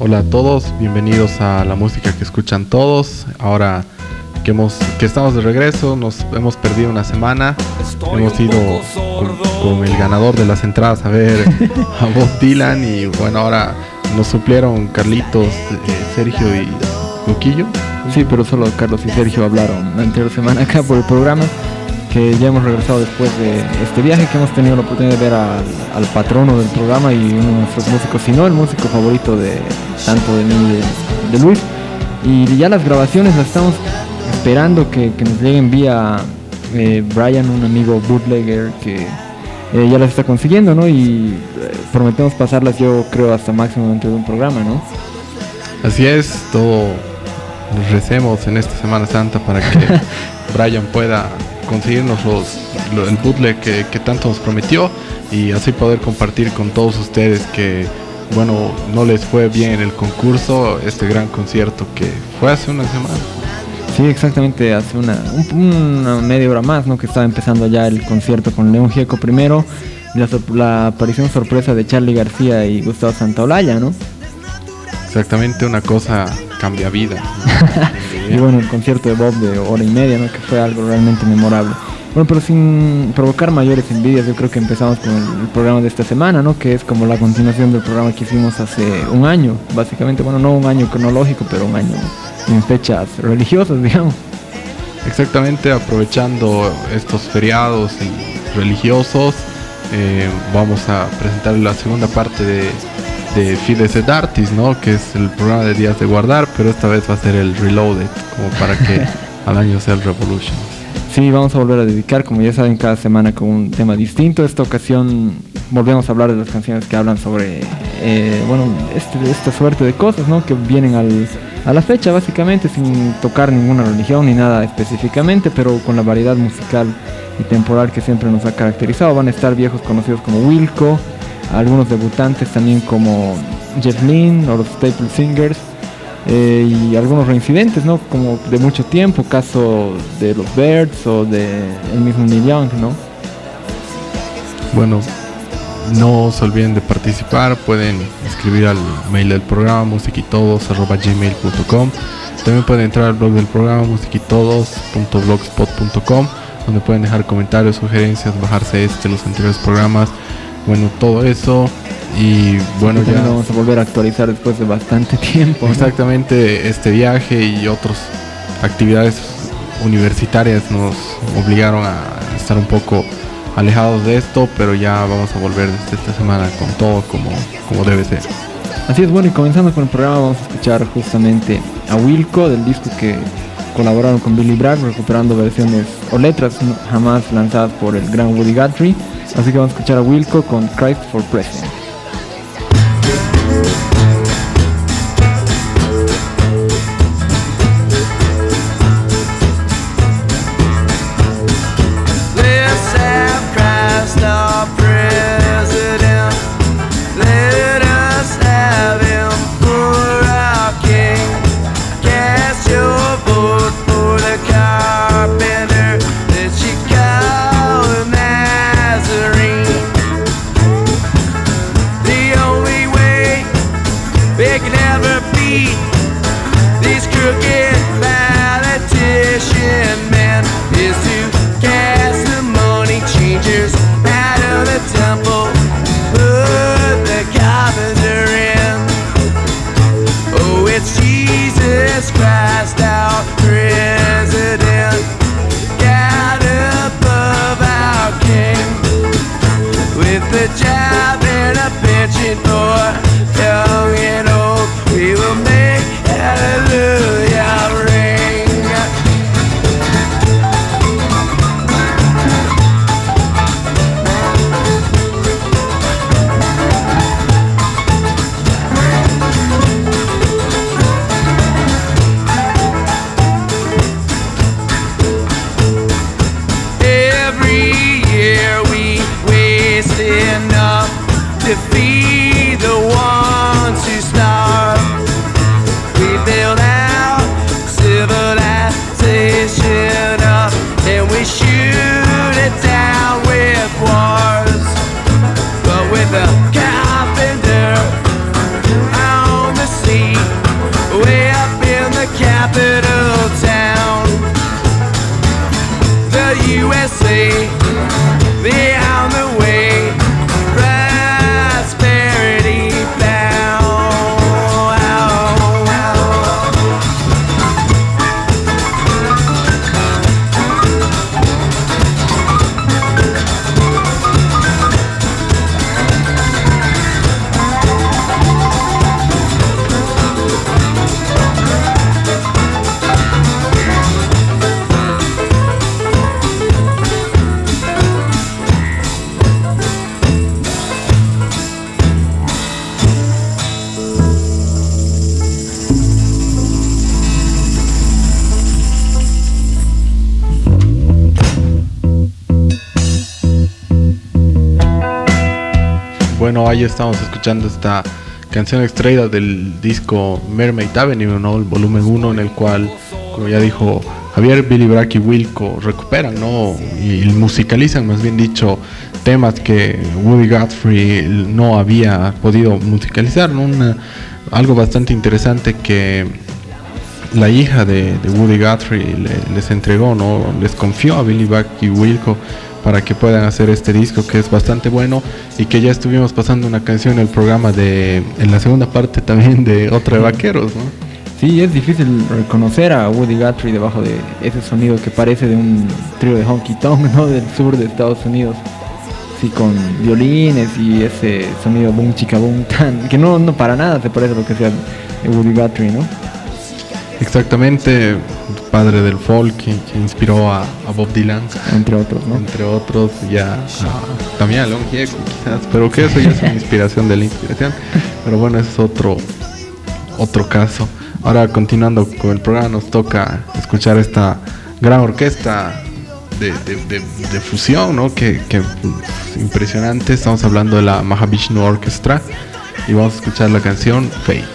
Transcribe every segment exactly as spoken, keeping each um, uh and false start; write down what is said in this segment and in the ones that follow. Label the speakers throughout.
Speaker 1: Hola a todos, bienvenidos a la música que escuchan todos. Ahora que, hemos, que estamos de regreso, nos hemos perdido una semana. Hemos ido con, con el ganador de las entradas a ver a Bob Dylan. Y bueno, ahora nos suplieron Carlitos, eh, Sergio y Luquillo.
Speaker 2: Sí, pero solo Carlos y Sergio hablaron la anterior semana acá por el programa. Que ya hemos regresado después de este viaje, que hemos tenido la oportunidad de ver al, al patrono del programa y uno de nuestros músicos, si no el músico favorito de tanto de mí y de, de Luis. Y ya las grabaciones las estamos esperando que, que nos lleguen vía eh, Brian, un amigo bootlegger que eh, ya las está consiguiendo, ¿no? Y eh, prometemos pasarlas, yo creo, hasta máximo dentro de un programa, ¿no?
Speaker 1: Así es, todo recemos en esta Semana Santa para que Brian pueda conseguirnos los, los, el bootleg que, que tanto nos prometió y así poder compartir con todos ustedes que, bueno, no les fue bien en el concurso, este gran concierto que fue hace una semana.
Speaker 2: Sí, exactamente, hace una, un, una media hora más, ¿no? Que estaba empezando ya el concierto con León Gieco primero, la, la aparición sorpresa de Charly García y Gustavo Santaolalla, ¿no?
Speaker 1: Exactamente, una cosa cambia vida.
Speaker 2: Y bueno, el concierto de Bob de hora y media, ¿no? Que fue algo realmente memorable. Bueno, pero sin provocar mayores envidias, yo creo que empezamos con el, el programa de esta semana, ¿no? Que es como la continuación del programa que hicimos hace un año, básicamente. Bueno, no un año cronológico, pero un año en fechas religiosas, digamos.
Speaker 1: Exactamente, aprovechando estos feriados y religiosos, eh, vamos a presentar la segunda parte de de Fides et Artis, ¿no? Que es el programa de Días de Guardar, pero esta vez va a ser el Reloaded, como para que al año sea el Revolution.
Speaker 2: Sí, vamos a volver a dedicar, como ya saben, cada semana con un tema distinto. Esta ocasión volvemos a hablar de las canciones que hablan sobre, eh, bueno, este, esta suerte de cosas, ¿no? Que vienen al, a la fecha, básicamente, sin tocar ninguna religión ni nada específicamente, pero con la variedad musical y temporal que siempre nos ha caracterizado. Van a estar viejos conocidos como Wilco, algunos debutantes también como Jeff Lynne o los Staple Singers, eh, y algunos reincidentes, ¿no? Como de mucho tiempo, caso de los Byrds o de el mismo Neil Young, ¿no?
Speaker 1: Bueno, no se olviden de participar, pueden escribir al mail del programa musiquitodos arroba gmail punto com. También pueden entrar al blog del programa musiquitodos punto blogspot punto com, donde pueden dejar comentarios, sugerencias, bajarse este, los anteriores programas. Bueno, todo eso y bueno, ya
Speaker 2: vamos a volver a actualizar después de bastante tiempo, ¿no?
Speaker 1: Exactamente, este viaje y otras actividades universitarias nos obligaron a estar un poco alejados de esto, pero ya vamos a volver desde esta semana con todo como, como debe ser.
Speaker 2: Así es, bueno, y comenzando con el programa vamos a escuchar justamente a Wilco del disco que colaboraron con Billy Bragg, recuperando versiones o letras jamás lanzadas por el gran Woody Guthrie. Así que vamos a escuchar a Wilco con Christ for President.
Speaker 3: The carpenter on the scene.
Speaker 1: bueno, ahí estamos escuchando esta canción extraída del disco Mermaid Avenue, ¿no? El volumen uno, en el cual, como ya dijo Javier, Billy Bragg y Wilco recuperan, ¿no? Y musicalizan, más bien dicho, temas que Woody Guthrie no había podido musicalizar, ¿no? Una, algo bastante interesante que la hija de, de Woody Guthrie le, les entregó, ¿no? Les confió a Billy Bragg y Wilco para que puedan hacer este disco, que es bastante bueno, y que ya estuvimos pasando una canción en el programa de, en la segunda parte también, de Otra de Vaqueros, ¿no?
Speaker 2: Sí, es difícil reconocer a Woody Guthrie debajo de ese sonido que parece de un trío de honky tonk, ¿no? Del sur de Estados Unidos, sí, con violines y ese sonido boom chica boom tan, que no, no para nada se parece a lo que sea de Woody Guthrie, ¿no?
Speaker 1: Exactamente, padre del folk, que, que inspiró a, a Bob Dylan,
Speaker 2: entre otros, ¿no?
Speaker 1: Entre otros, ya a, también a Leon Gieco, quizás, pero que eso ya es una inspiración de la inspiración. Pero bueno, ese es otro, otro caso. Ahora, continuando con el programa, nos toca escuchar esta gran orquesta de, de, de, de fusión, ¿no? Que, que pues, impresionante. Estamos hablando de la Mahavishnu Orchestra y vamos a escuchar la canción Fate.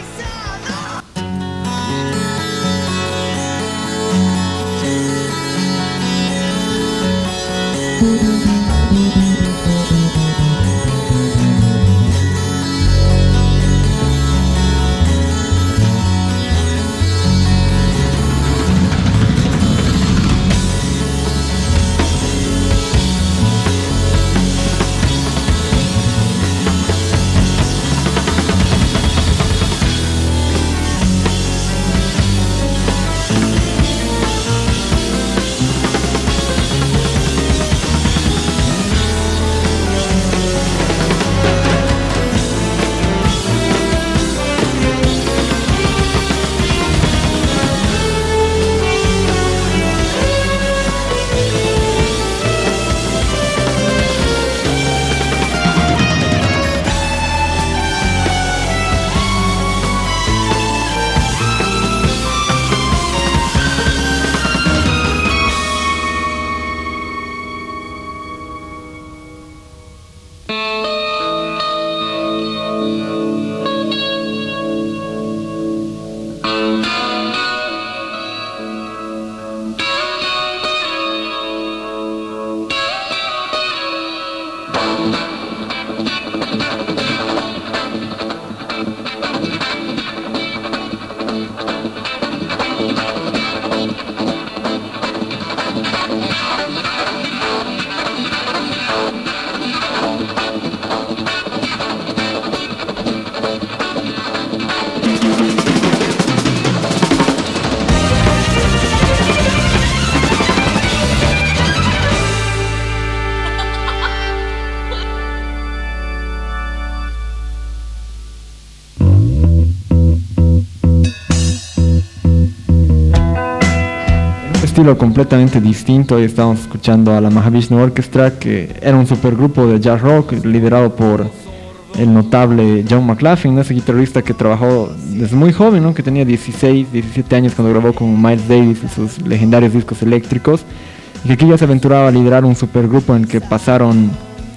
Speaker 2: Estilo completamente distinto. Hoy estamos escuchando a la Mahavishnu Orchestra, que era un supergrupo de jazz rock liderado por el notable John McLaughlin, ese guitarrista que trabajó desde muy joven, ¿no? Que tenía dieciséis, diecisiete años cuando grabó con Miles Davis y sus legendarios discos eléctricos, y que aquí ya se aventuraba a liderar un supergrupo en el que pasaron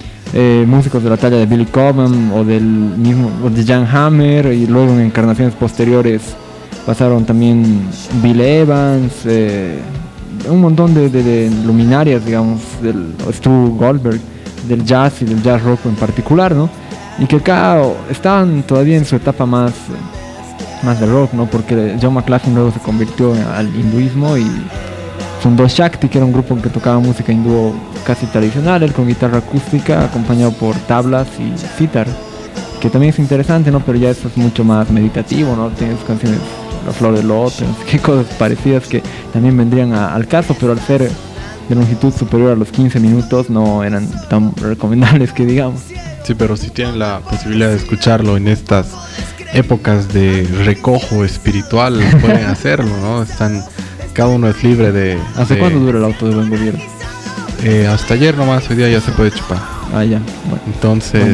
Speaker 2: eh, músicos de la talla de Billy Cobham o del mismo o de Jan Hammer, y luego en encarnaciones posteriores pasaron también Bill Evans, eh, un montón de, de, de luminarias, digamos, del Stu Goldberg, del jazz y del jazz rock en particular, ¿no? Y que acá estaban todavía en su etapa más, más de rock, ¿no? Porque John McLaughlin luego se convirtió al hinduismo y fundó Shakti, que era un grupo que tocaba música hindú casi tradicional, él con guitarra acústica acompañado por tablas y sitar, que también es interesante, ¿no? Pero ya eso es mucho más meditativo, ¿no? Tiene sus canciones La Flor del Loto, no sé qué cosas parecidas que también vendrían a, al caso, pero al ser de longitud superior a los quince minutos no eran tan recomendables que digamos.
Speaker 1: Sí, pero si tienen la posibilidad de escucharlo en estas épocas de recojo espiritual, pueden hacerlo, ¿no? Están, cada uno es libre de...
Speaker 2: ¿Hasta
Speaker 1: de,
Speaker 2: cuándo dura el auto de buen gobierno?
Speaker 1: Eh, hasta ayer nomás, hoy día ya se puede chupar.
Speaker 2: Ah, ya. Bueno,
Speaker 1: entonces,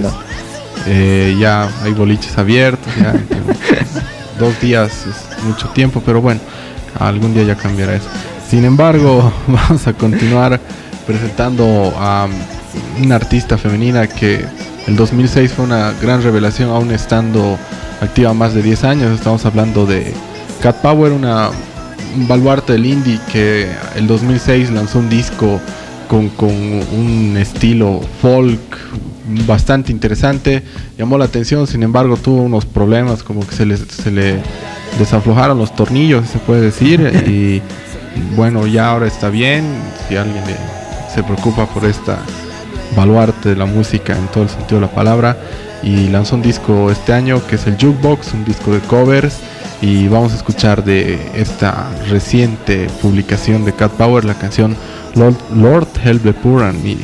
Speaker 1: eh, ya hay boliches abiertos, ya. Dos días es mucho tiempo, pero bueno, algún día ya cambiará eso. Sin embargo, vamos a continuar presentando a una artista femenina que el dos mil seis fue una gran revelación, aún estando activa más de diez años. Estamos hablando de Cat Power, una un baluarte del indie que el dos mil seis lanzó un disco con, con un estilo folk bastante interesante, llamó la atención. Sin embargo, tuvo unos problemas, como que se le, se le desaflojaron los tornillos, se puede decir, y bueno, ya ahora está bien. Si alguien le, se preocupa por esta baluarte de la música en todo el sentido de la palabra, y lanzó un disco este año que es el Jukebox, un disco de covers, y vamos a escuchar de esta reciente publicación de Cat Power la canción Lord, Lord Help the Poor and Needy.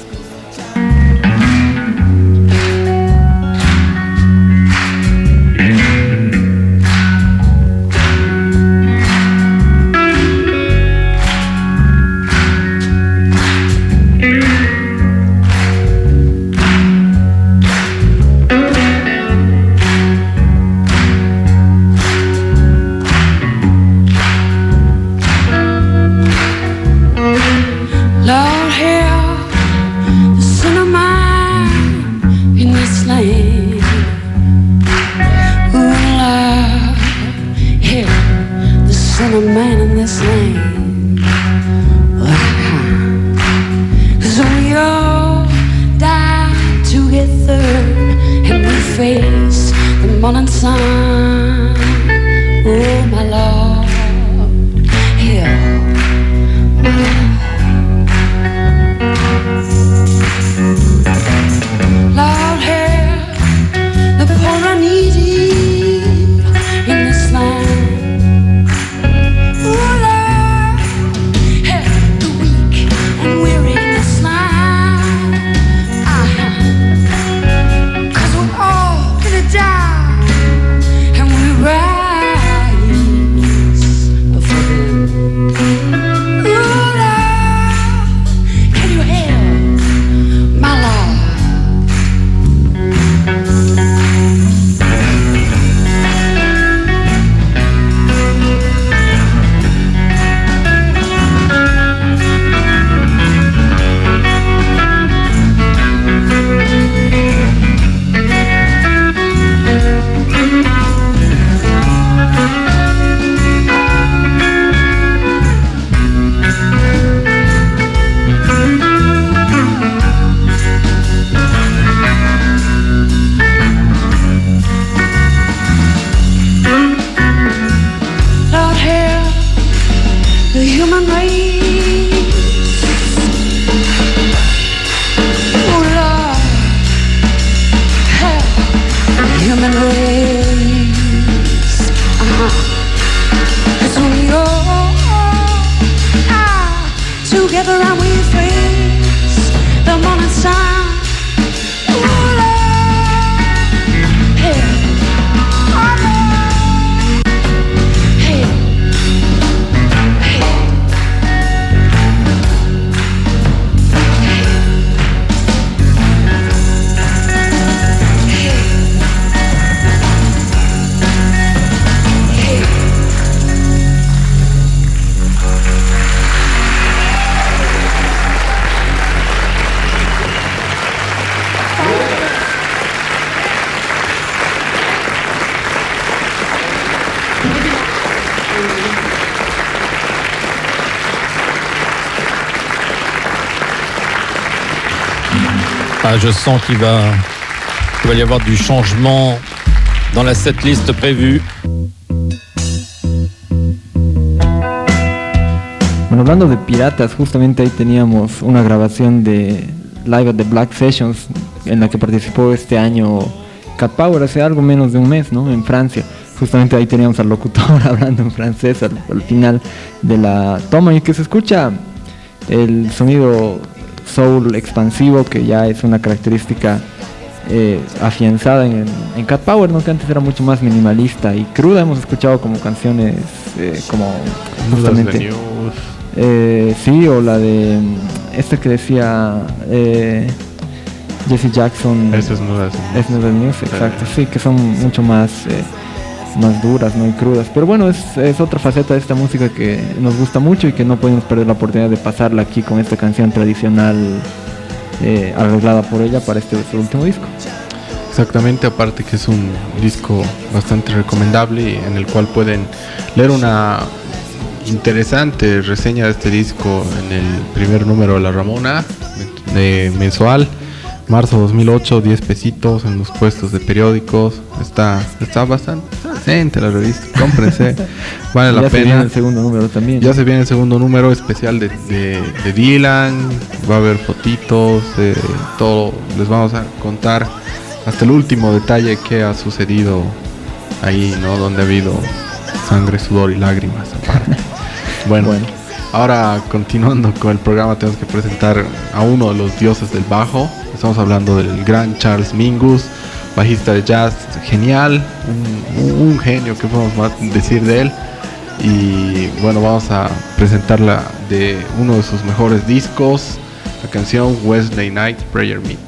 Speaker 3: Ah, je sens qu'il va, qu'il va y avoir du changement dans la setlist prévue.
Speaker 2: Bueno, hablando de piratas, justamente ahí teníamos una grabación de Live at the Black Sessions en la que participó este año Cat Power hace algo menos de un mes, ¿no? En Francia. Justamente ahí teníamos al locutor hablando en francés al, al final de la toma, y que se escucha el sonido soul expansivo, que ya es una característica eh, afianzada en, en Cat Power, ¿no? Que antes era mucho más minimalista y cruda. Hemos escuchado como canciones eh, como justamente eh, sí, o la de esta que decía eh, Jesse Jackson,
Speaker 1: Eso es Nudas
Speaker 2: es Nudas News, exacto, sí, que son mucho más eh, más duras, ¿no? Y crudas. Pero bueno, es, es otra faceta de esta música que nos gusta mucho y que no podemos perder la oportunidad de pasarla aquí con esta canción tradicional eh, arreglada por ella para este su último disco.
Speaker 1: Exactamente, aparte que es un disco bastante recomendable en el cual pueden leer una interesante reseña de este disco en el primer número de La Ramona, de mensual, marzo dos mil ocho, diez pesitos en los puestos de periódicos. Está, está bastante decente la revista, cómprense, vale la
Speaker 2: ya
Speaker 1: pena.
Speaker 2: Se viene el segundo número también.
Speaker 1: Ya se viene el segundo número especial de, de, de Dylan, va a haber fotitos, eh, todo, les vamos a contar hasta el último detalle que ha sucedido ahí, ¿no? Donde ha habido sangre, sudor y lágrimas aparte. Bueno, bueno, ahora continuando con el programa, tenemos que presentar a uno de los dioses del bajo. Estamos hablando del gran Charles Mingus, bajista de jazz genial, un, un genio, que podemos decir de él. Y bueno, vamos a presentarla de uno de sus mejores discos, la canción Wednesday Night Prayer Meeting.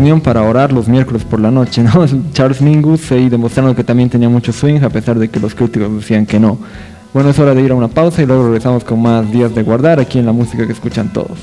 Speaker 2: reunión para orar los miércoles por la noche, ¿no? Charles Mingus ahí demostrando que también tenía mucho swing, a pesar de que los críticos decían que no. Bueno, es hora de ir a una pausa y luego regresamos con más Días de Guardar aquí en la música que escuchan todos.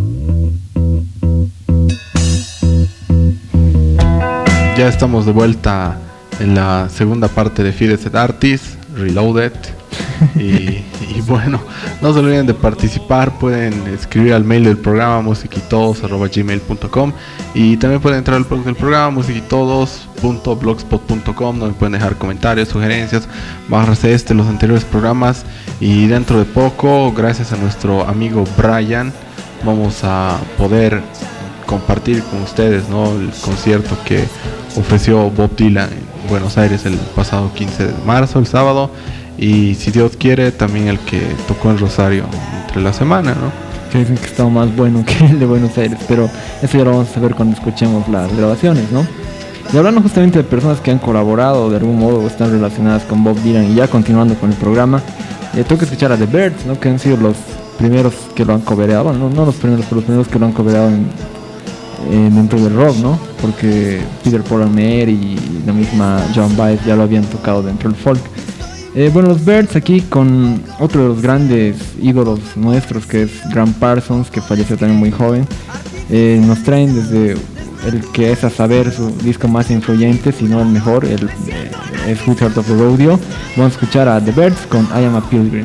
Speaker 1: Ya estamos de vuelta en la segunda parte de Feed Set Artists Reloaded. Y, y bueno, no se olviden de participar. Pueden escribir al mail del programa musiquitodos arroba gmail punto com y también pueden entrar al blog del programa musiquitodos punto blogspot punto com, donde pueden dejar comentarios, sugerencias, bajarse este, los anteriores programas. Y dentro de poco, gracias a nuestro amigo Brian, vamos a poder compartir con ustedes, ¿no?, el concierto que ofreció Bob Dylan en Buenos Aires el pasado quince de marzo, el sábado. Y si Dios quiere, también el que tocó en Rosario entre la semana, ¿no?
Speaker 2: Que dicen que está más bueno que el de Buenos Aires, pero eso ya lo vamos a ver cuando escuchemos las grabaciones, ¿no? Y hablando justamente de personas que han colaborado de algún modo o están relacionadas con Bob Dylan, y ya continuando con el programa, eh, tengo que escuchar a The Byrds, ¿no?, que han sido los primeros que lo han cobereado, bueno, no, no los primeros, pero los primeros que lo han cobereado en, en, dentro del rock, ¿no? Porque Peter Paul and Mary y la misma Joan Baez ya lo habían tocado dentro del folk. Eh, bueno, los Byrds aquí con otro de los grandes ídolos nuestros, que es Graham Parsons, que falleció también muy joven. Eh, nos traen desde el que es a saber su disco más influyente, si no el mejor, el, eh, es Wizard of the Rodeo. Vamos a escuchar a The Byrds con I Am a Pilgrim.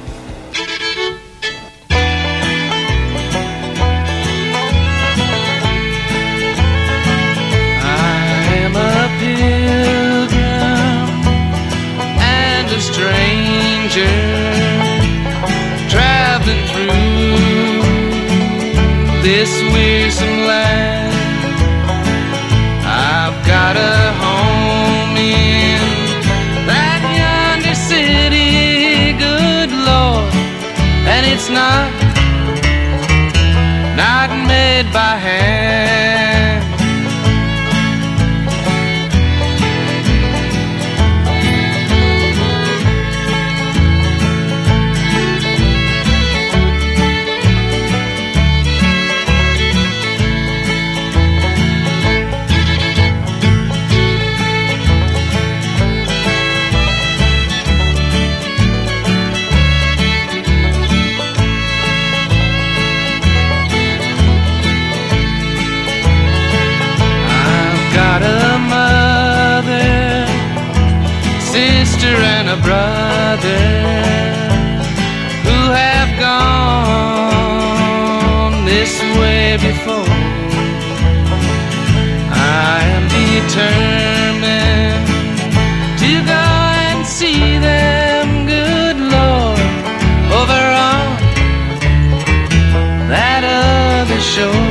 Speaker 4: This wearisome land, I've got a home in that yonder city, good Lord, and it's not, not made by hand. And a brother who have gone this way before. I am determined to go and see them, good Lord, over on that other shore.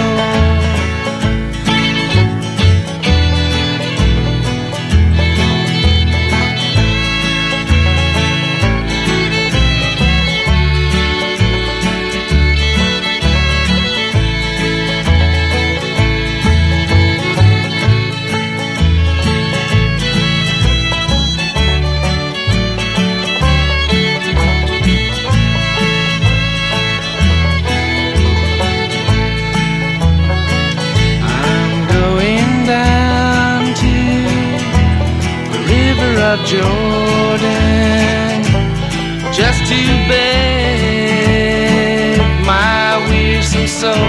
Speaker 4: Of Jordan, just to beg my wearisome soul,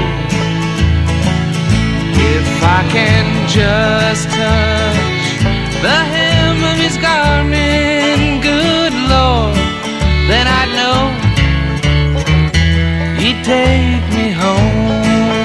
Speaker 4: if I can just touch the hem of his garment, good Lord, then I'd know he'd take me home.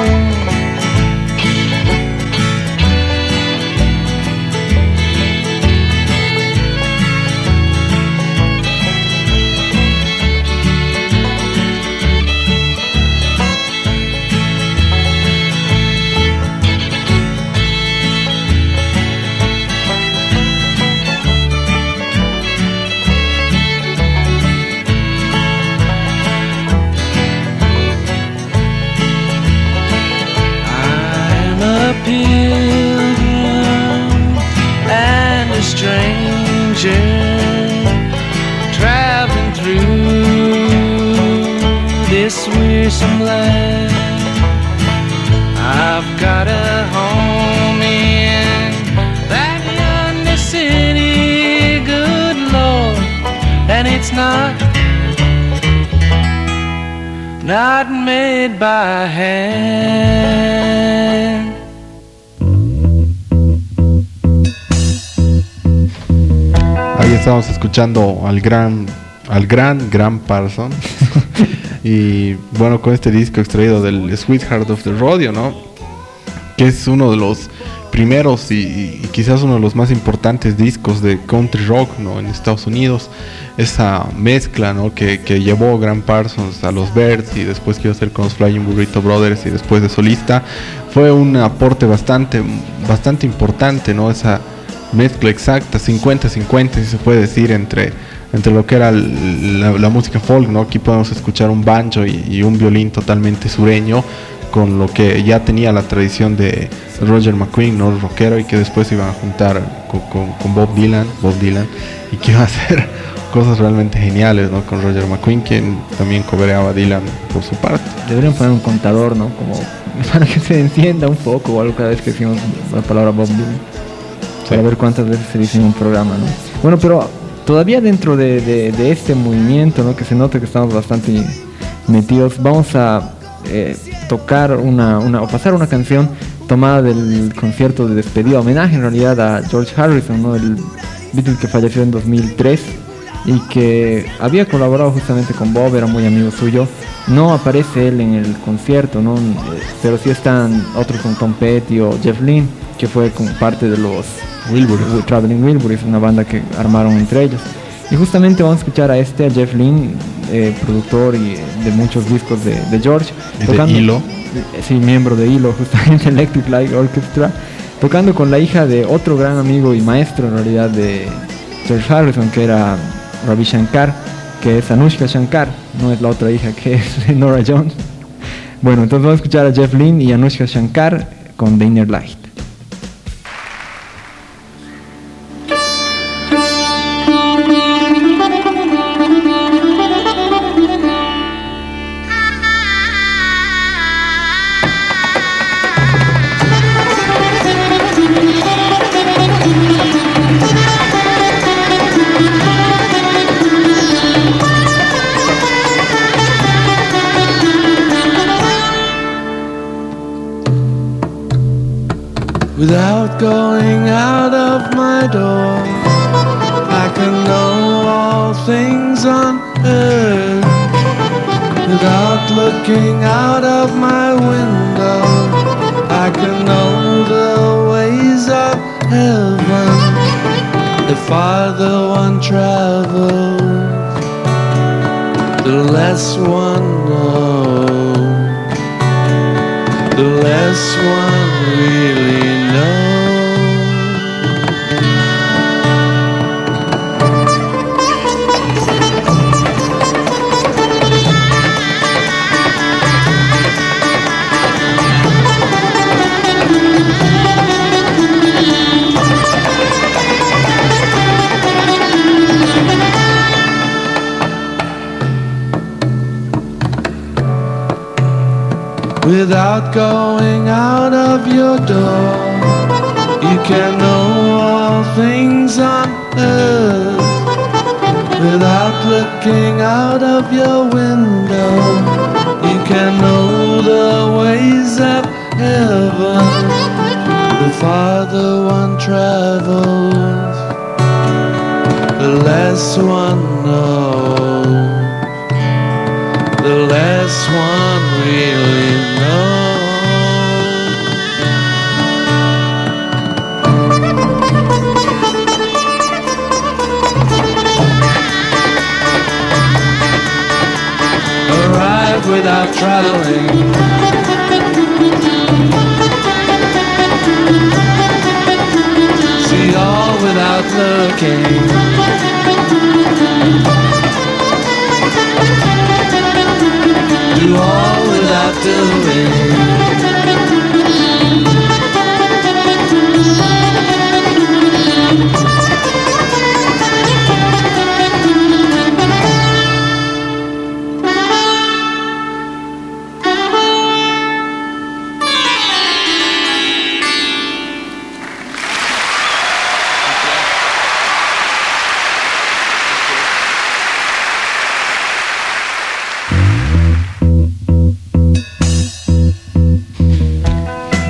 Speaker 4: Traveling through this wearisome land, I've got a home it's not, not made by hand.
Speaker 1: Ahí estamos escuchando al gran, al gran, gran Parsons. Y bueno, con este disco extraído del Sweetheart of the Rodeo, ¿no? Que es uno de los primeros y, y quizás uno de los más importantes discos de country rock, ¿no? En Estados Unidos. Esa mezcla, ¿no? que, que llevó Graham Parsons a los Byrds y después que iba a hacer con los Flying Burrito Brothers y después de solista, fue un aporte bastante, bastante importante, ¿no? Esa mezcla exacta, cincuenta cincuenta, si se puede decir, entre, entre lo que era la, la música folk, ¿no? Aquí podemos escuchar un banjo y, y un violín totalmente sureño, con lo que ya tenía la tradición de Roger McGuinn, ¿no? Rockero, y que después se iban a juntar con, con, con Bob Dylan, Bob Dylan, y que iba a hacer cosas realmente geniales, ¿no? Con Roger McGuinn, quien también cobereaba a Dylan por su parte.
Speaker 2: Deberían poner un contador, ¿no? Como para que se encienda un poco o algo cada vez que decimos la palabra Bob Dylan. Sí. Para ver cuántas veces se dice en un programa, ¿no? Bueno, pero todavía dentro de, de, de este movimiento, ¿no? Que se nota que estamos bastante metidos, vamos a eh, tocar una, una, o pasar una canción tomada del concierto de despedida, homenaje en realidad a George Harrison, ¿no? El Beatle que falleció en dos mil tres y que había colaborado justamente con Bob, era muy amigo suyo. No aparece él en el concierto, ¿no? Pero sí están otros con Tom Petty o Jeff Lynne, que fue como parte de los Wilburys, Traveling Wilburys, una banda que armaron entre ellos. Y justamente vamos a escuchar a este, a Jeff Lynne, eh, productor y de muchos discos de, de George.
Speaker 1: ¿Y tocando, de I L O?
Speaker 2: Sí, miembro de I L O, justamente Electric Light Orchestra, tocando con la hija de otro gran amigo y maestro en realidad de George Harrison, que era Ravi Shankar, que es Anushka Shankar, no es la otra hija que es Nora Jones. Bueno, entonces vamos a escuchar a Jeff Lynne y Anushka Shankar con The Inner Light.
Speaker 4: Without going out of my door, I can know all things on earth. Without looking out of my window, I can know the ways of heaven. The farther one travels, the less one knows, the less one really knows. Without going out of your door, you can know all things on earth. Without looking out of your window, you can know the ways of heaven. The farther one travels, the less one knows, the less one really knows. Arrive without traveling, see all without looking, do all without doing.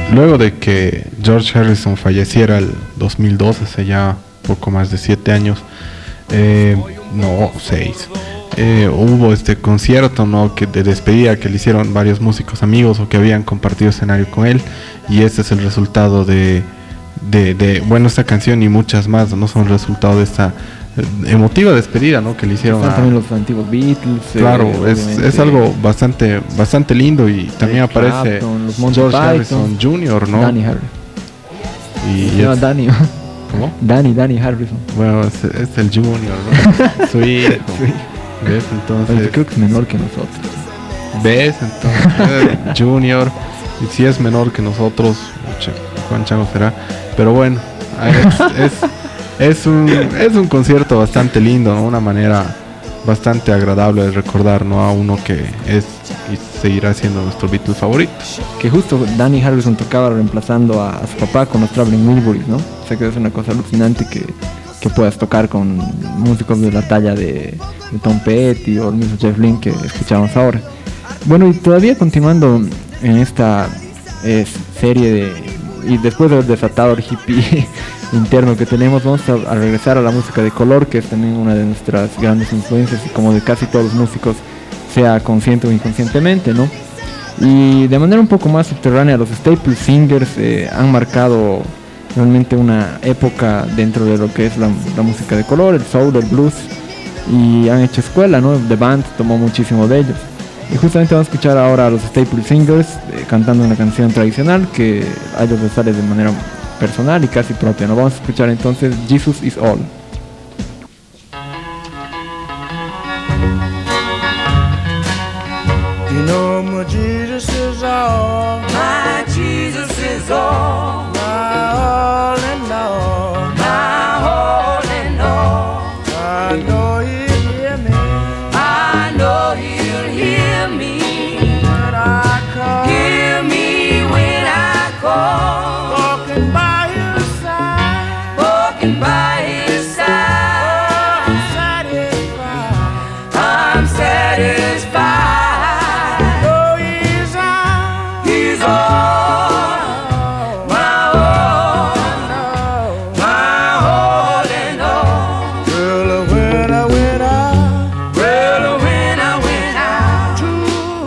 Speaker 1: luego de que George Harrison falleciera el dos mil dos, hace ya poco más de siete años, eh, no, seis, eh, hubo este concierto, ¿no?, que de despedida que le hicieron varios músicos amigos o que habían compartido escenario con él, y este es el resultado de, de, de bueno, esta canción y muchas más, ¿no?, son el resultado de esta emotiva despedida, ¿no?, que le hicieron
Speaker 2: Están
Speaker 1: a,
Speaker 2: también los antiguos Beatles.
Speaker 1: claro,
Speaker 2: eh,
Speaker 1: es, es algo bastante bastante lindo, y también
Speaker 2: Eric
Speaker 1: aparece
Speaker 2: Clapton, los Monty
Speaker 1: George
Speaker 2: Python,
Speaker 1: Harrison junior, ¿no?
Speaker 2: Danny Harrison.
Speaker 1: Y
Speaker 2: No,
Speaker 1: es-
Speaker 2: Danny.
Speaker 1: ¿Cómo?
Speaker 2: Danny, Danny Harrison.
Speaker 1: Bueno, es, es el junior, ¿no? Su hijo. ¿Ves?
Speaker 2: Oye,
Speaker 1: Entonces,
Speaker 2: yo creo que es menor que nosotros.
Speaker 1: ¿ves? Entonces, junior, y si es menor que nosotros, pucha, cuán chango será, pero bueno, es, es, es un es un concierto bastante lindo, ¿no? Una manera bastante agradable de recordar, ¿no?, a uno que es y seguirá siendo nuestro Beatle favorito.
Speaker 2: Que justo Danny Harrison tocaba reemplazando a, a su papá con los Traveling Wilburys, ¿no? O sea que es una cosa alucinante que, que puedas tocar con músicos de la talla de, de Tom Petty o el mismo Jeff Lynne que escuchamos ahora. Bueno, y todavía continuando en esta eh, serie de... y después de haber desatado el hippie interno que tenemos, vamos a, a regresar a la música de color, que es también una de nuestras grandes influencias y como de casi todos los músicos, sea consciente o inconscientemente, ¿no? Y de manera un poco más subterránea, los Staple Singers eh, han marcado realmente una época dentro de lo que es la, la música de color, el soul, el blues, y han hecho escuela, ¿no? The Band tomó muchísimo de ellos. Y justamente vamos a escuchar ahora a los Staple Singers eh, cantando una canción tradicional que a ellos les sale de manera personal y casi propia, ¿no? Vamos a escuchar entonces Jesus is All.
Speaker 5: You know my Jesus is all,
Speaker 4: My Jesus is all,
Speaker 5: my all and all.
Speaker 4: my all and all.
Speaker 5: I know He'll hear me
Speaker 4: I know He'll hear me,
Speaker 5: when I call,
Speaker 4: hear me when I call,
Speaker 5: walking by His side.
Speaker 4: walking by His side.
Speaker 5: I'm satisfied.
Speaker 4: I'm satisfied.
Speaker 5: Oh, He's all,
Speaker 4: He's all, my all, my all and all.
Speaker 5: Well, when I went out
Speaker 4: Well, when I went out
Speaker 5: to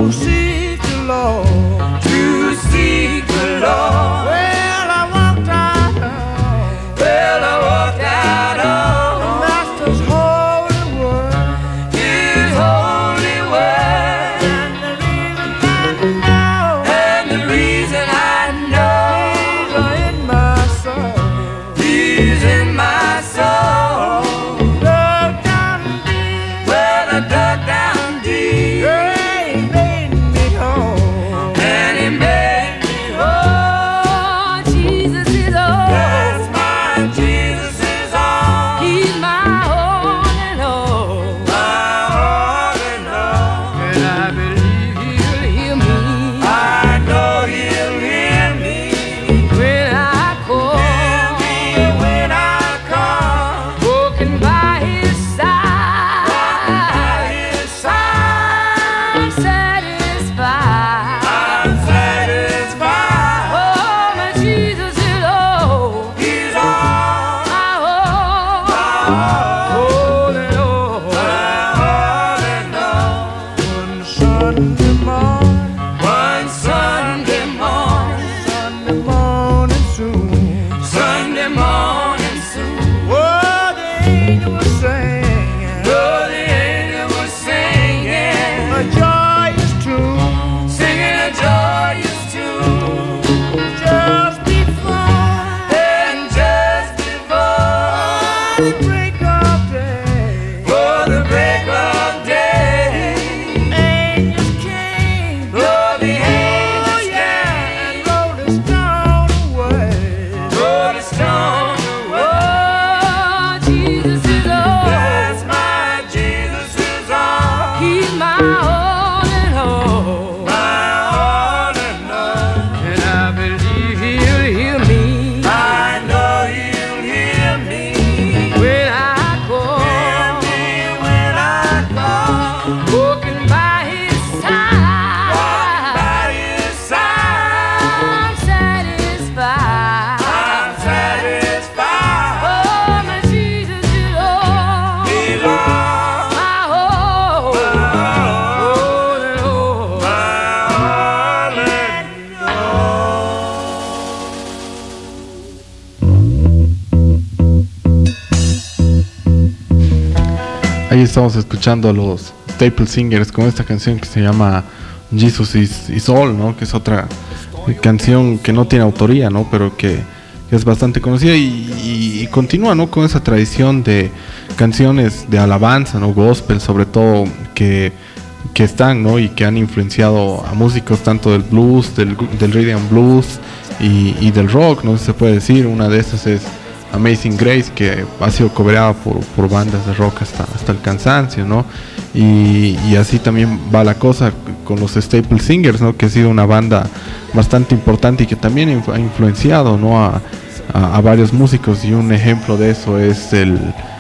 Speaker 1: Ahí estamos escuchando a los Staple Singers con esta canción que se llama Jesus is, is All, ¿no? Que es otra canción que no tiene autoría, ¿no? Pero que, que es bastante conocida y, y, y continúa, ¿no? Con esa tradición de canciones de alabanza, ¿no? Gospel, sobre todo, que, que están, ¿no? Y que han influenciado a músicos tanto del blues, del, del rhythm and blues y, y del rock, ¿no? Se puede decir. Una de esas es Amazing Grace, que ha sido cobrada por, por bandas de rock hasta, hasta el cansancio, ¿no? Y, y así también va la cosa con los Staple Singers, ¿no? Que ha sido una banda bastante importante y que también ha influenciado, ¿no? a, a, a varios músicos, y un ejemplo de eso es el,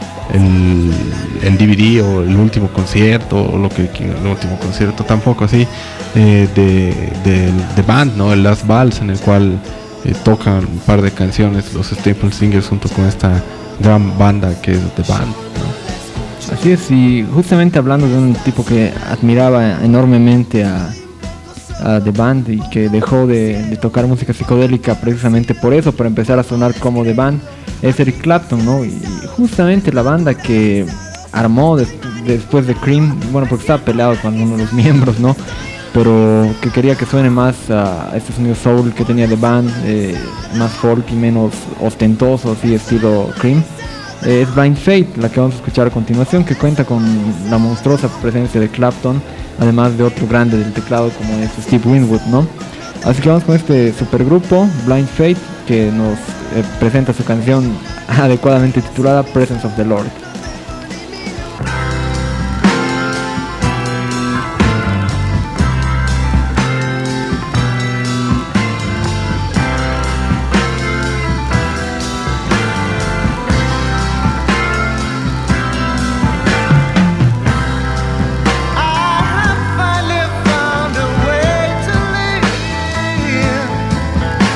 Speaker 1: el, el D V D o el último concierto, o lo que el último concierto tampoco así, eh, de, de, de Band, ¿no? El Last Waltz, en el cual eh, tocan un par de canciones los Staple Singers junto con esta gran banda que es The Band, ¿no?
Speaker 2: Así es, y justamente hablando de un tipo que admiraba enormemente a, a The Band y que dejó de, de tocar música psicodélica precisamente por eso, para empezar a sonar como The Band, es Eric Clapton, ¿no? Y justamente la banda que armó de, después de Cream, bueno, porque estaba peleado con uno de los miembros, ¿no? Pero que quería que suene más a este sonido soul que tenía The Band, eh, más folk y menos ostentoso, así estilo Cream. Eh, es Blind Faith, la que vamos a escuchar a continuación, que cuenta con la monstruosa presencia de Clapton, además de otro grande del teclado como es Steve Winwood, ¿no? Así que vamos con este supergrupo, Blind Faith, que nos eh, presenta su canción adecuadamente titulada Presence of the Lord.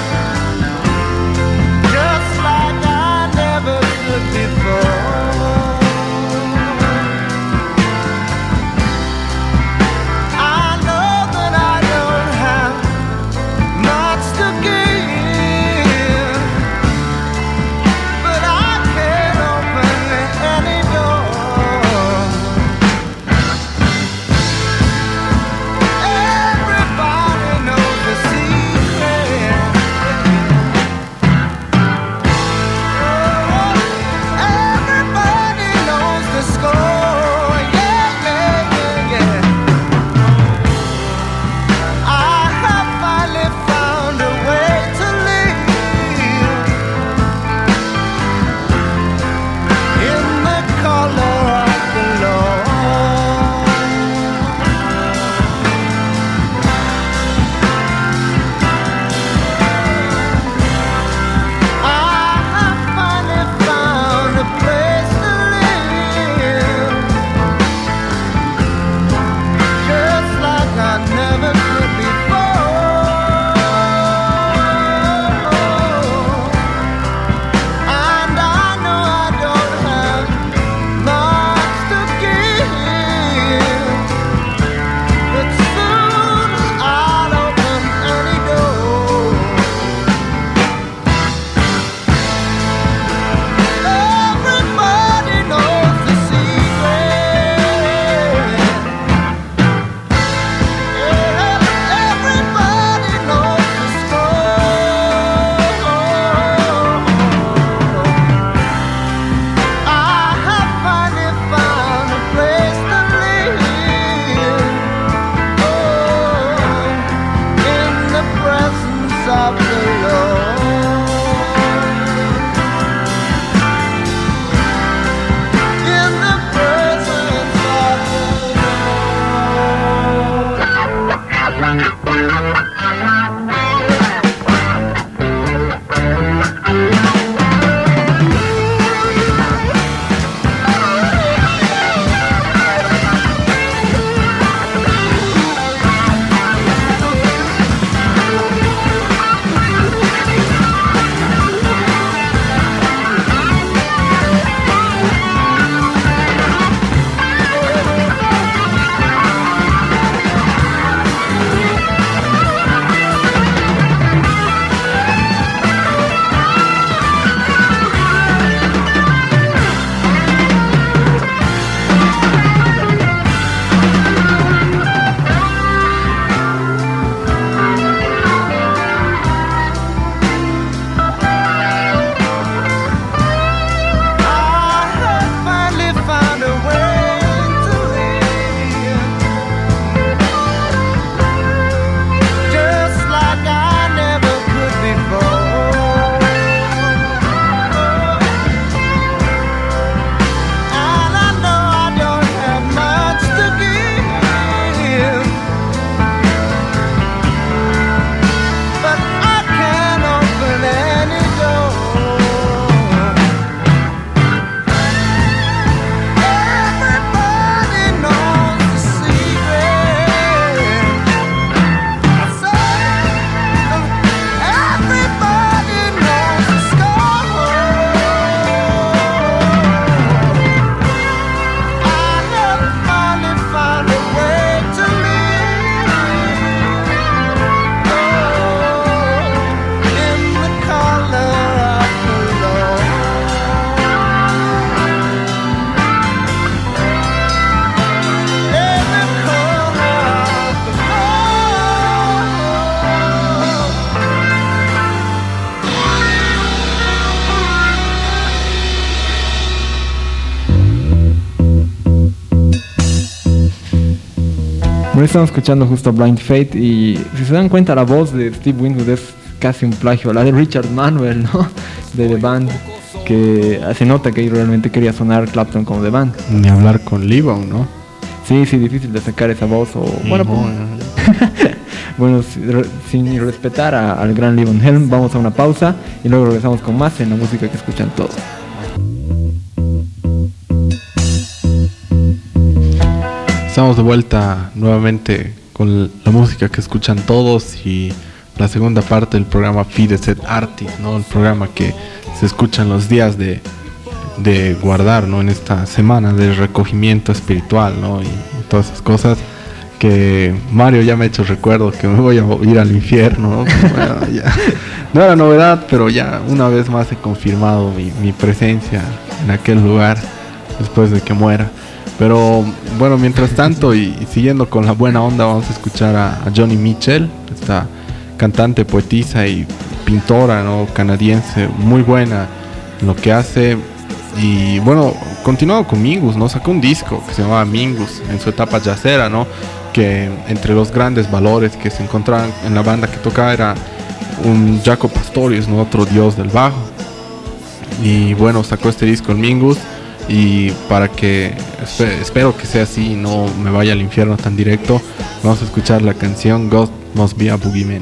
Speaker 5: Just like I never could before.
Speaker 2: Bueno, estamos escuchando justo Blind Faith y si se dan cuenta la voz de Steve Winwood es casi un plagio a la de Richard Manuel, ¿no? De The Band, que se nota que realmente quería sonar Clapton como The Band.
Speaker 1: Ni hablar con Levon, ¿no?
Speaker 2: Sí, sí, difícil de sacar esa voz o... Bueno,
Speaker 1: No,
Speaker 2: pues,
Speaker 1: no.
Speaker 2: bueno, si- re- sin respetar a- al gran Levon Helm, vamos a una pausa y luego regresamos con más en la música que escuchan todos.
Speaker 1: Estamos de vuelta nuevamente con la música que escuchan todos y la segunda parte del programa Feed the Set Artist, ¿no? El programa que se escucha en los días de, de guardar, ¿no? En esta semana de recogimiento espiritual, ¿no? Y, y todas esas cosas que Mario ya me ha hecho recuerdo que me voy a ir al infierno, ¿no? Bueno, ya. No era novedad, pero ya una vez más he confirmado mi, mi presencia en aquel lugar después de que muera. Pero bueno, mientras tanto y, y siguiendo con la buena onda, vamos a escuchar a, a Joni Mitchell, esta cantante, poetisa y pintora, ¿no? Canadiense, muy buena en lo que hace. Y bueno, continuado con Mingus, ¿no? Sacó un disco que se llamaba Mingus en su etapa jazzera, ¿no? Que entre los grandes valores que se encontraban en la banda que tocaba era un Jaco Pastorius, ¿no? Otro dios del bajo. Y bueno, sacó este disco en Mingus. Y para que espe- espero que sea así y no me vaya al infierno tan directo, vamos a escuchar la canción God Must Be a Boogeyman.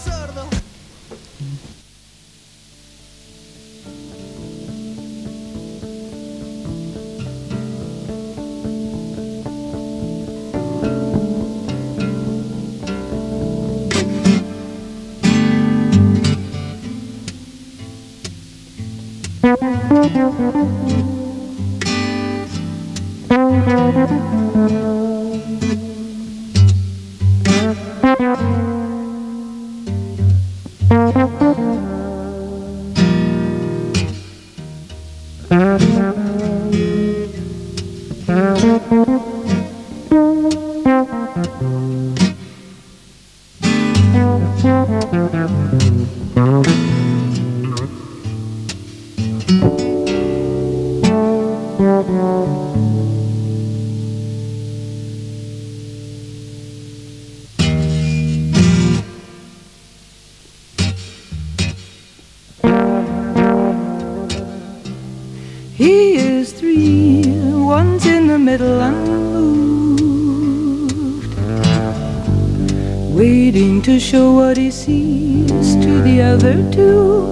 Speaker 6: He is three, one's in the middle unmoved, waiting to show what he sees to the other two,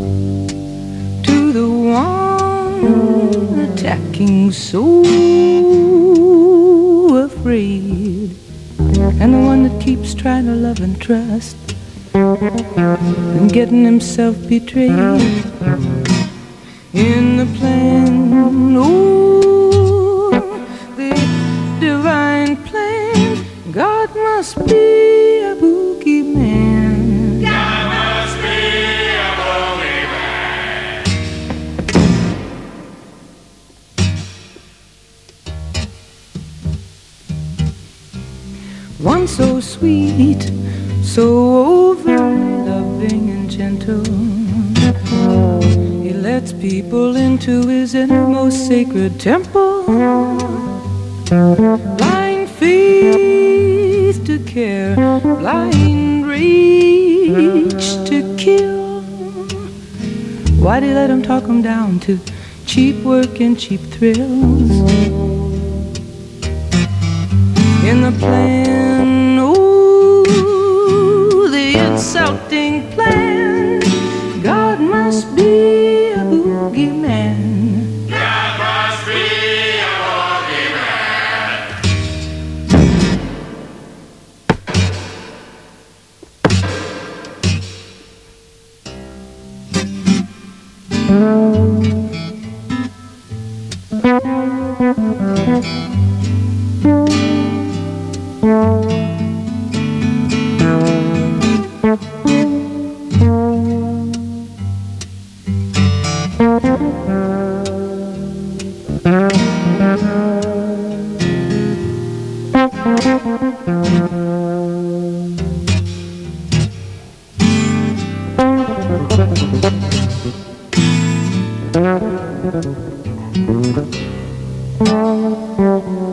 Speaker 6: to the one attacking so afraid, and the one that keeps trying to love and trust and getting himself betrayed. In the plan, oh, the divine plan, God must be a boogeyman. God must be a boogeyman. One so sweet, so overly loving and gentle, he lets people into his innermost sacred temple. Blind faith to care, blind rage to kill. Why'd he let him talk him down to cheap work and cheap thrills? In the plan, oh, the insulting plan, God must be a boogeyman. God must be a boogeyman.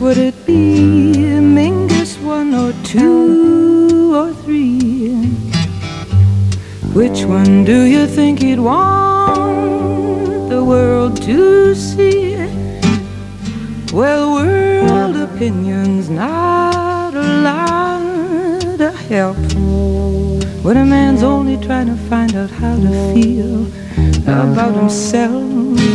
Speaker 6: would it be? Mingus one or two or three? Which one do you think he'd want the world to see? Well, world opinion's not a lot of help when a man's only trying to find out how to feel about himself.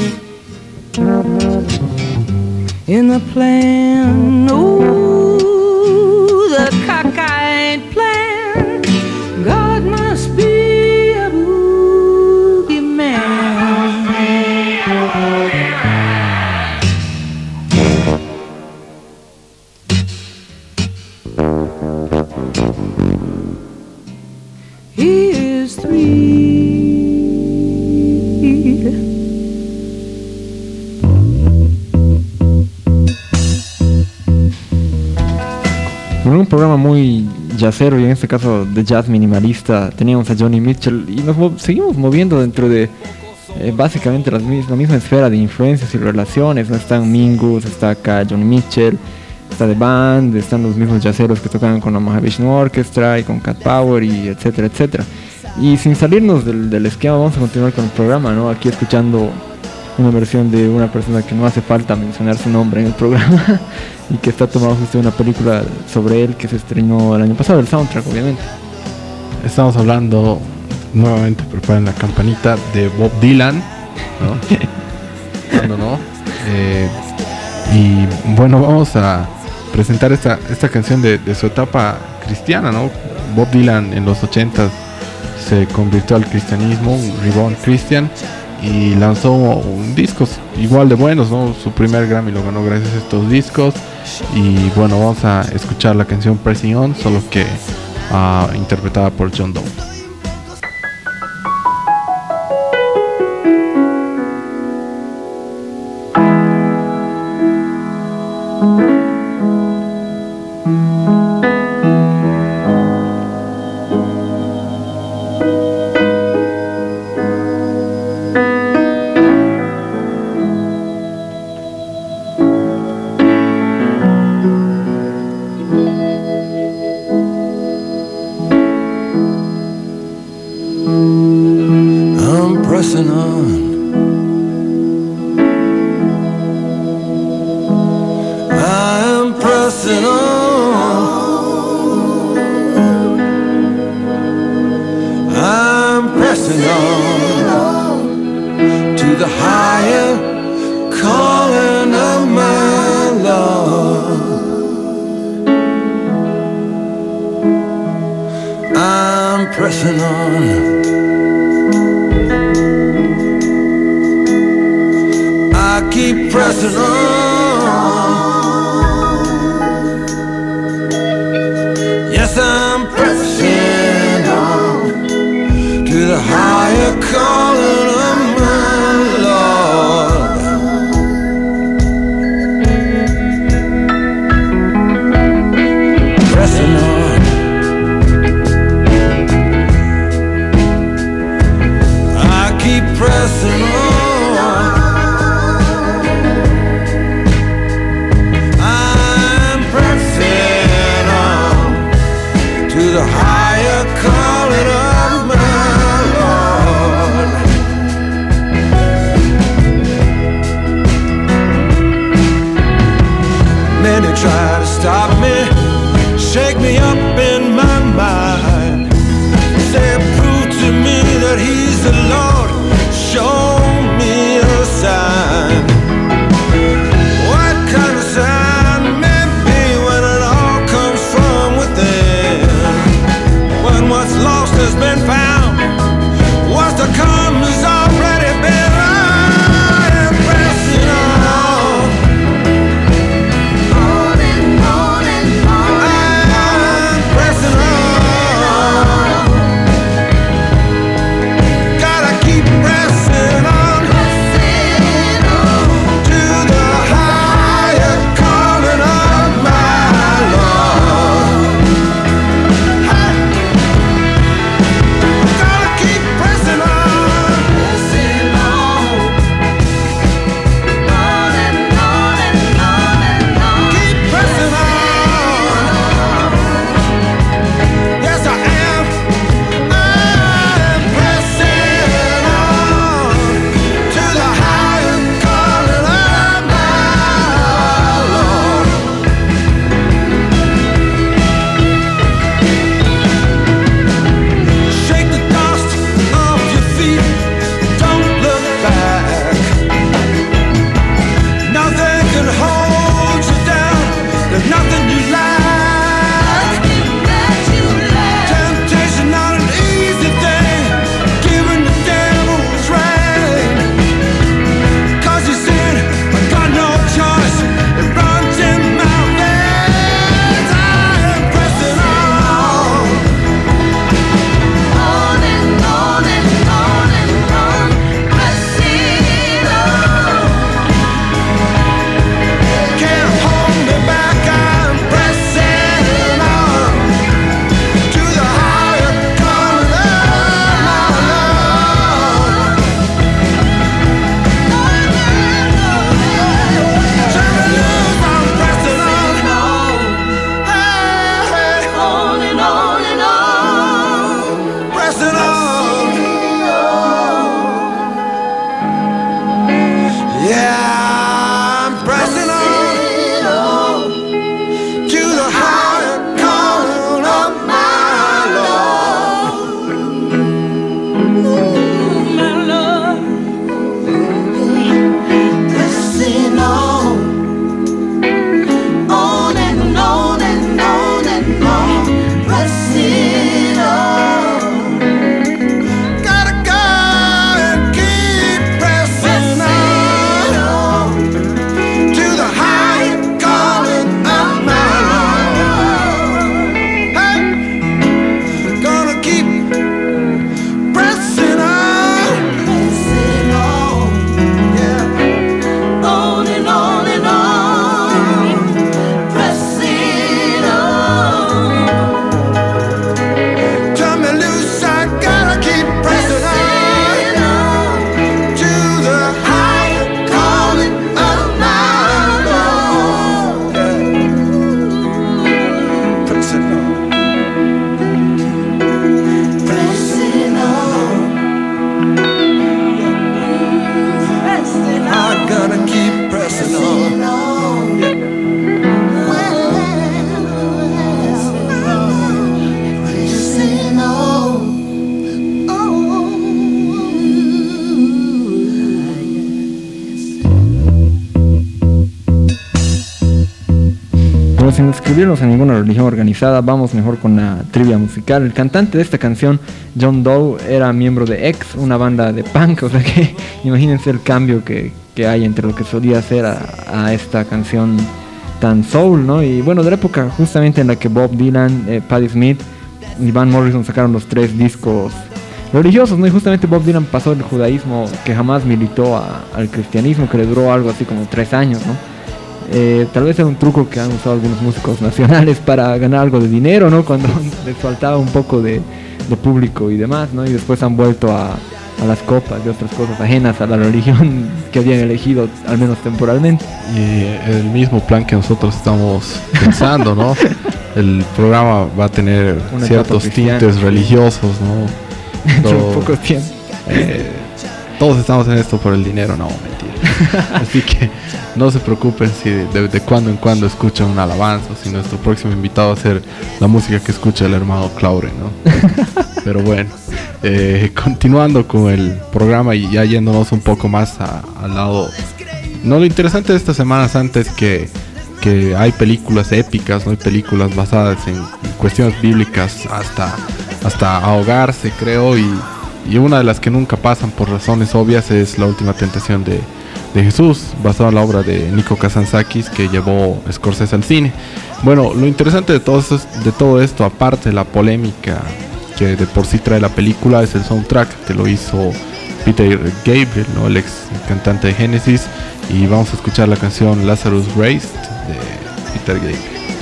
Speaker 6: In the plan, oh, the cockeyed plan, God must be a boogie man. He is three.
Speaker 2: En un programa muy jazzero y en este caso de jazz minimalista teníamos a Johnny Mitchell y nos mo- seguimos moviendo dentro de eh, básicamente las mis- la misma esfera de influencias y relaciones, ¿no? Están Mingus, está acá Johnny Mitchell, está The Band, están los mismos jazzeros que tocan con la Mahavishnu Orchestra y con Cat Power y etcétera, etcétera. Y sin salirnos del, del esquema vamos a continuar con el programa, ¿no? Aquí escuchando una versión de una persona que no hace falta mencionar su nombre en el programa y que está tomado justo de una película sobre él que se estrenó el año pasado, el soundtrack obviamente.
Speaker 1: Estamos hablando nuevamente, preparen la campanita, de Bob Dylan, ¿no? ¿Cuándo no? Eh, y bueno, vamos a presentar esta, esta canción de, de su etapa cristiana, ¿no? Bob Dylan en los ochentas se convirtió al cristianismo, un reborn Christian, y lanzó un discos igual de buenos, ¿no? Su primer Grammy lo ganó gracias a estos discos. Y bueno, vamos a escuchar la canción Pressing On, solo que uh, interpretada por John Donne.
Speaker 7: pressing on. I'm pressing on. I'm pressing on to the higher calling of my Lord. I'm pressing on. I keep pressing on. Yes, I'm pressing on to the higher calling of my Lord. Pressing on. I keep pressing on.
Speaker 2: inscribirnos en ninguna religión organizada, vamos mejor con la trivia musical. El cantante de esta canción, John Doe, era miembro de X, una banda de punk, o sea que imagínense el cambio que, que hay entre lo que solía hacer a, a esta canción tan soul, ¿no? Y bueno, de la época justamente en la que Bob Dylan, eh, Patti Smith y Van Morrison sacaron los tres discos religiosos, ¿no? Y justamente Bob Dylan pasó del judaísmo, que jamás militó, a, al cristianismo, que le duró algo así como tres años, ¿no? Eh, tal vez era un truco que han usado algunos músicos nacionales para ganar algo de dinero, ¿no? Cuando les faltaba un poco de, de público y demás, ¿no? Y después han vuelto a, a las copas y otras cosas ajenas a la religión que habían elegido, al menos temporalmente.
Speaker 1: Y el mismo plan que nosotros estamos pensando, ¿no? El programa va a tener
Speaker 2: Una
Speaker 1: ciertos
Speaker 2: etapa cristiana,
Speaker 1: tintes
Speaker 2: sí.
Speaker 1: religiosos, ¿no?
Speaker 2: Dentro de
Speaker 1: Todo-
Speaker 2: poco tiempo.
Speaker 1: Eh, todos estamos en esto por el dinero, no, mentira. Así que no se preocupen si de, de cuando en cuando escuchan una alabanza, si nuestro próximo invitado va a ser la música que escucha el hermano Claure, ¿no? Pero bueno, eh, continuando con el programa y ya yéndonos un poco más a- al lado. No, lo interesante de esta Semana Santa es que, que hay películas épicas, no hay películas basadas en cuestiones bíblicas hasta, hasta ahogarse, creo, y, y una de las que nunca pasan por razones obvias es La Última Tentación de, de Jesús, basada en la obra de Nico Kazantzakis que llevó Scorsese al cine. Bueno, lo interesante de todo, esto, de todo esto, aparte de la polémica que de por sí trae la película, es el soundtrack que lo hizo Peter Gabriel, ¿no? El ex cantante de Genesis, y vamos a escuchar la canción Lazarus Raised de Peter Gabriel.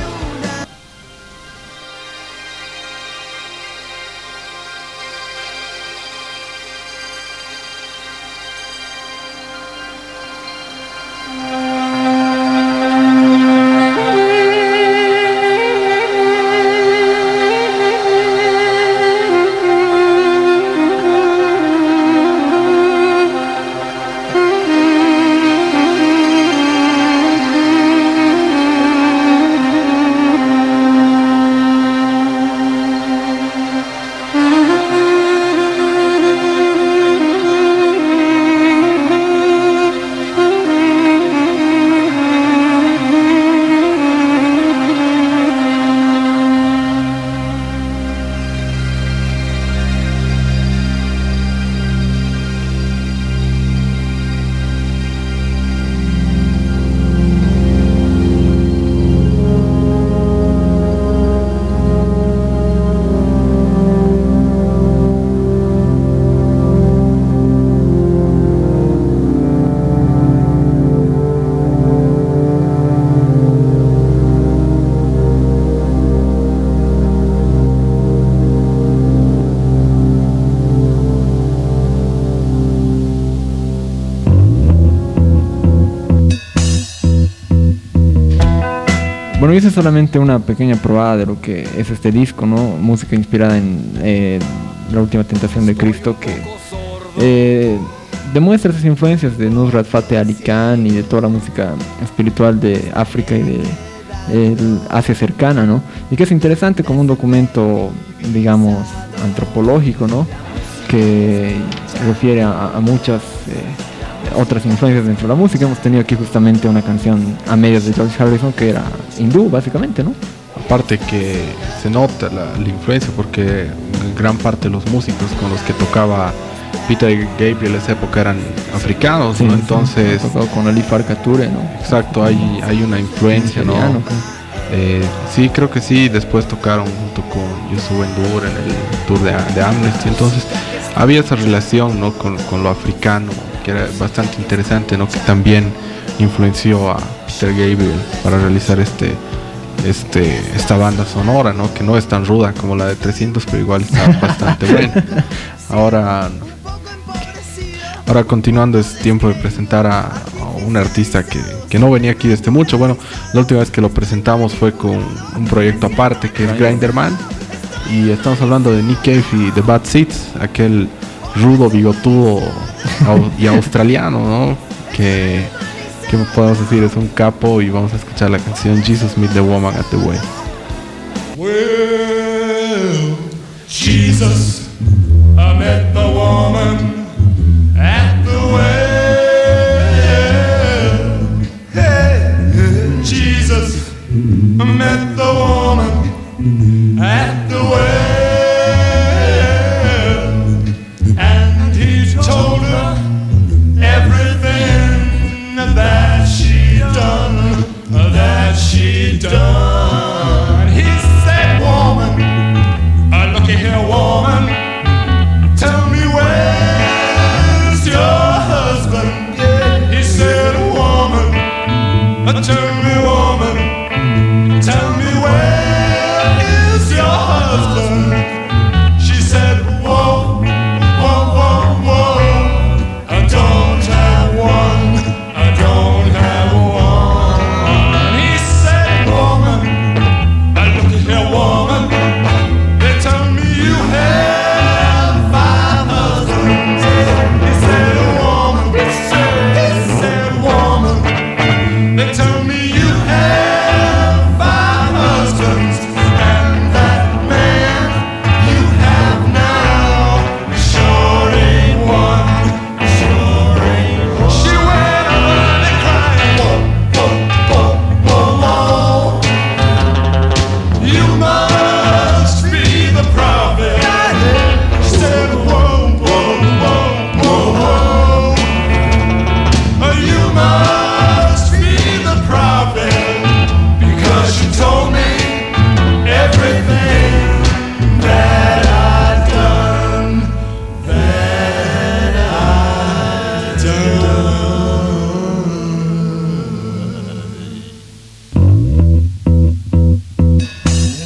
Speaker 2: Bueno, y esa es solamente una pequeña probada de lo que es este disco, ¿no? Música inspirada en eh, La Última Tentación de Cristo, que eh, demuestra esas influencias de Nusrat Fateh Ali Khan y de toda la música espiritual de África y de el Asia cercana, ¿no? Y que es interesante como un documento, digamos, antropológico, ¿no? Que refiere a, a muchas eh, otras influencias dentro de la música. Hemos tenido aquí justamente una canción a medias de George Harrison que era hindú, básicamente, ¿no?
Speaker 1: Aparte que se nota la, la influencia, porque gran parte de los músicos con los que tocaba Peter Gabriel en esa época eran africanos,
Speaker 2: Sí,
Speaker 1: ¿no?
Speaker 2: sí,
Speaker 1: Entonces,
Speaker 2: ha tocado con Ali Farka Touré, ¿no?
Speaker 1: exacto, hay, hay una influencia, ¿no?
Speaker 2: Nigeriano, creo.
Speaker 1: Eh, sí, creo que sí. Después tocaron junto con Yusuf Endur en el tour de, de Amnesty. Entonces había esa relación, ¿no? con, con lo africano, que era bastante interesante, ¿no? Que también influenció a Peter Gabriel para realizar este este esta banda sonora, ¿no? Que no es tan ruda como la de trescientos, pero igual está bastante buena. Ahora Ahora continuando, es tiempo de presentar a, a un artista que, que no venía aquí desde mucho. Bueno, la última vez que lo presentamos fue con un proyecto aparte que es Grinderman, y estamos hablando de Nick Cave y The Bad Seeds, aquel rudo, bigotudo au- y australiano, ¿no? Que, que podemos decir es un capo, y vamos a escuchar la canción Jesus Meet the Woman at the Well.
Speaker 8: Well, Jesus, I met the woman at the well. Hey, Jesus, I met the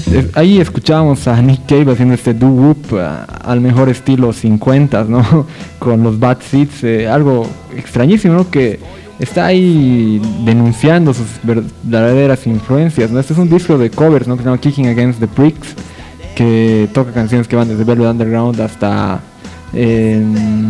Speaker 2: es- ahí escuchábamos a Nick Cave haciendo este doo-wop ah, al mejor estilo cincuenta, ¿no? Con los Bad Seeds, eh, algo extrañísimo, ¿no? Que está ahí denunciando sus verdaderas influencias, ¿no? Este es un disco de covers, ¿no? Que se llama Kicking Against the Pricks, que toca canciones que van desde Velvet Underground hasta eh,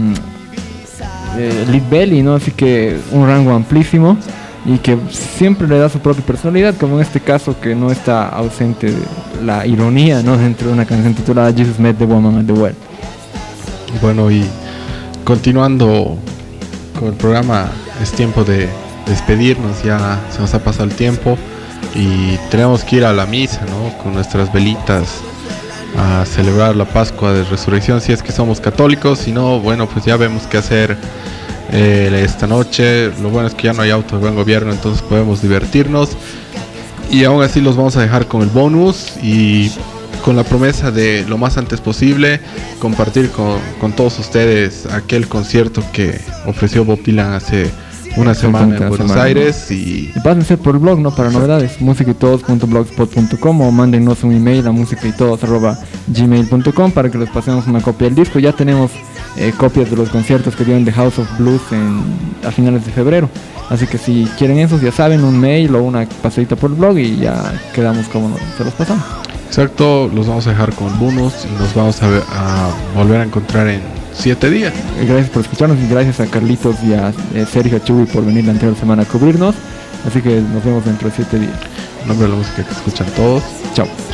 Speaker 2: eh, Lead Belly, ¿no? Así que un rango amplísimo y que siempre le da su propia personalidad, como en este caso que no está ausente la ironía, ¿no? Dentro de una canción titulada Jesus Met the Woman at the Well.
Speaker 1: Bueno, y continuando con el programa, es tiempo de despedirnos, ya se nos ha pasado el tiempo y tenemos que ir a la misa, ¿no? Con nuestras velitas a celebrar la Pascua de Resurrección, si es que somos católicos. Si no, bueno, pues ya vemos qué hacer eh, esta noche. Lo bueno es que ya no hay auto de buen gobierno, entonces podemos divertirnos, y aún así los vamos a dejar con el bonus y con la promesa de lo más antes posible compartir con, con todos ustedes aquel concierto que ofreció Bob Dylan hace una semana en
Speaker 2: Una
Speaker 1: Buenos
Speaker 2: semana,
Speaker 1: Aires. Y
Speaker 2: Y pásense por el blog, ¿no? Para novedades, musicaytodos punto blogspot punto com, o mándennos un email a musicaytodos arroba gmail punto com para que les pasemos una copia del disco. Ya tenemos eh, copias de los conciertos que dio en The House of Blues en, a finales de febrero. Así que si quieren esos, ya saben, un mail o una pasadita por el blog y ya quedamos como nos, se los pasamos.
Speaker 1: exacto, los vamos a dejar con el bonus y nos vamos a, ver- a volver a encontrar en siete días.
Speaker 2: Eh, Gracias por escucharnos y gracias a Carlitos y a eh, Sergio Chubi por venir la anterior semana a cubrirnos. Así que nos vemos dentro de siete días.
Speaker 1: En nombre de la música que escuchan todos.
Speaker 2: Chao.